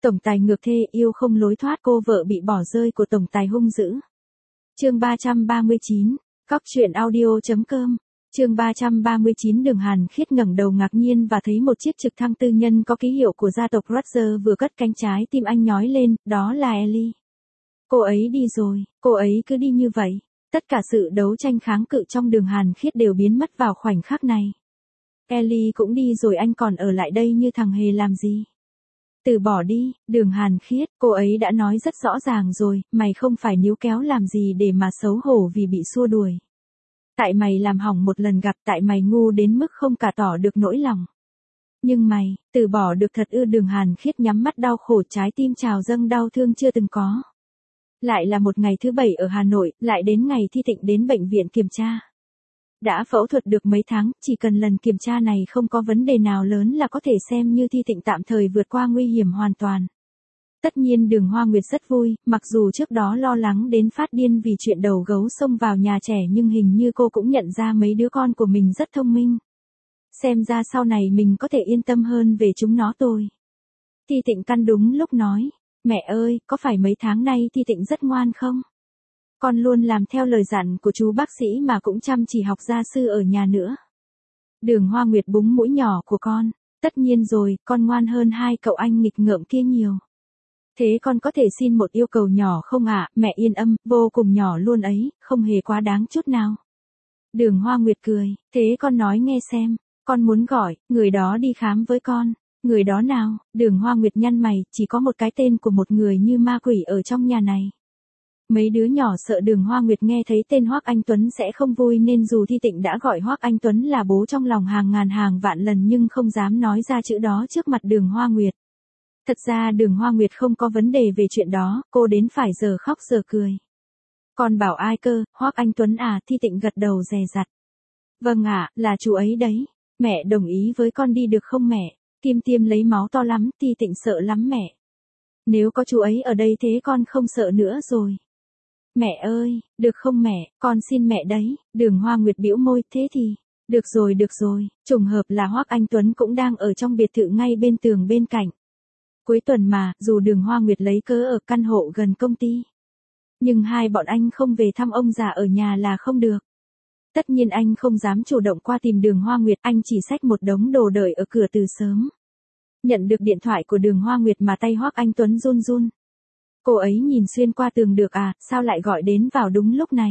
Tổng tài ngược thê yêu không lối thoát, cô vợ bị bỏ rơi của tổng tài hung dữ. Chương 339, Cóc truyện audio.com. Chương 339. Đường Hàn Khiết ngẩng đầu ngạc nhiên và thấy một chiếc trực thăng tư nhân có ký hiệu của gia tộc Roger vừa cất cánh, trái tim anh nhói lên, đó là Ellie. Cô ấy đi rồi, cô ấy cứ đi như vậy. Tất cả sự đấu tranh kháng cự trong Đường Hàn Khiết đều biến mất vào khoảnh khắc này. Ellie cũng đi rồi, anh còn ở lại đây như thằng hề làm gì? Từ bỏ đi, Đường Hàn Khiết, cô ấy đã nói rất rõ ràng rồi, mày không phải níu kéo làm gì để mà xấu hổ vì bị xua đuổi. Tại mày làm hỏng một lần gặp, tại mày ngu đến mức không cả tỏ được nỗi lòng. Nhưng mày, từ bỏ được thật ư? Đường Hàn Khiết nhắm mắt đau khổ, trái tim trào dâng đau thương chưa từng có. Lại là một ngày thứ 7 ở Hà Nội, lại đến ngày Thi Tịnh đến bệnh viện kiểm tra. Đã phẫu thuật được mấy tháng, chỉ cần lần kiểm tra này không có vấn đề nào lớn là có thể xem như Thi Tịnh tạm thời vượt qua nguy hiểm hoàn toàn. Tất nhiên Đường Hoa Nguyệt rất vui, mặc dù trước đó lo lắng đến phát điên vì chuyện đầu gấu xông vào nhà trẻ, nhưng hình như cô cũng nhận ra mấy đứa con của mình rất thông minh. Xem ra sau này mình có thể yên tâm hơn về chúng nó rồi. Thi Tịnh căn đúng lúc nói, mẹ ơi, có phải mấy tháng nay Thi Tịnh rất ngoan không? Con luôn làm theo lời dặn của chú bác sĩ mà cũng chăm chỉ học gia sư ở nhà nữa. Đường Hoa Nguyệt búng mũi nhỏ của con, tất nhiên rồi, con ngoan hơn hai cậu anh nghịch ngợm kia nhiều. Thế con có thể xin một yêu cầu nhỏ không ạ? Mẹ yên tâm, vô cùng nhỏ luôn ấy, không hề quá đáng chút nào. Đường Hoa Nguyệt cười, thế con nói nghe xem, con muốn gọi người đó đi khám với con. Người đó nào? Đường Hoa Nguyệt nhăn mày, chỉ có một cái tên của một người như ma quỷ ở trong nhà này. Mấy đứa nhỏ sợ Đường Hoa Nguyệt nghe thấy tên Hoắc Anh Tuấn sẽ không vui, nên dù Thi Tịnh đã gọi Hoắc Anh Tuấn là bố trong lòng hàng ngàn hàng vạn lần nhưng không dám nói ra chữ đó trước mặt Đường Hoa Nguyệt. Thật ra Đường Hoa Nguyệt không có vấn đề về chuyện đó, cô đến phải giờ khóc giờ cười. Con bảo ai cơ? Hoắc Anh Tuấn à? Thi Tịnh gật đầu dè dặt. Vâng ạ, là chú ấy đấy. Mẹ đồng ý với con đi được không mẹ? Kim Tiêm lấy máu to lắm, Thi Tịnh sợ lắm mẹ. Nếu có chú ấy ở đây thế con không sợ nữa rồi. Mẹ ơi, được không mẹ, con xin mẹ đấy. Đường Hoa Nguyệt bĩu môi, thế thì, được rồi, trùng hợp là Hoắc Anh Tuấn cũng đang ở trong biệt thự ngay bên tường bên cạnh. Cuối tuần mà, dù Đường Hoa Nguyệt lấy cớ ở căn hộ gần công ty. Nhưng hai bọn anh không về thăm ông già ở nhà là không được. Tất nhiên anh không dám chủ động qua tìm Đường Hoa Nguyệt, anh chỉ xách một đống đồ đợi ở cửa từ sớm. Nhận được điện thoại của Đường Hoa Nguyệt mà tay Hoắc Anh Tuấn run run. Cô ấy nhìn xuyên qua tường được à, sao lại gọi đến vào đúng lúc này?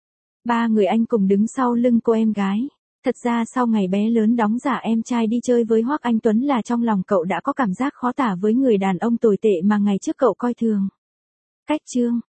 Ba người anh cùng đứng sau lưng cô em gái. Thật ra sau ngày bé lớn đóng giả em trai đi chơi với Hoắc Anh Tuấn là trong lòng cậu đã có cảm giác khó tả với người đàn ông tồi tệ mà ngày trước cậu coi thường. Cách chương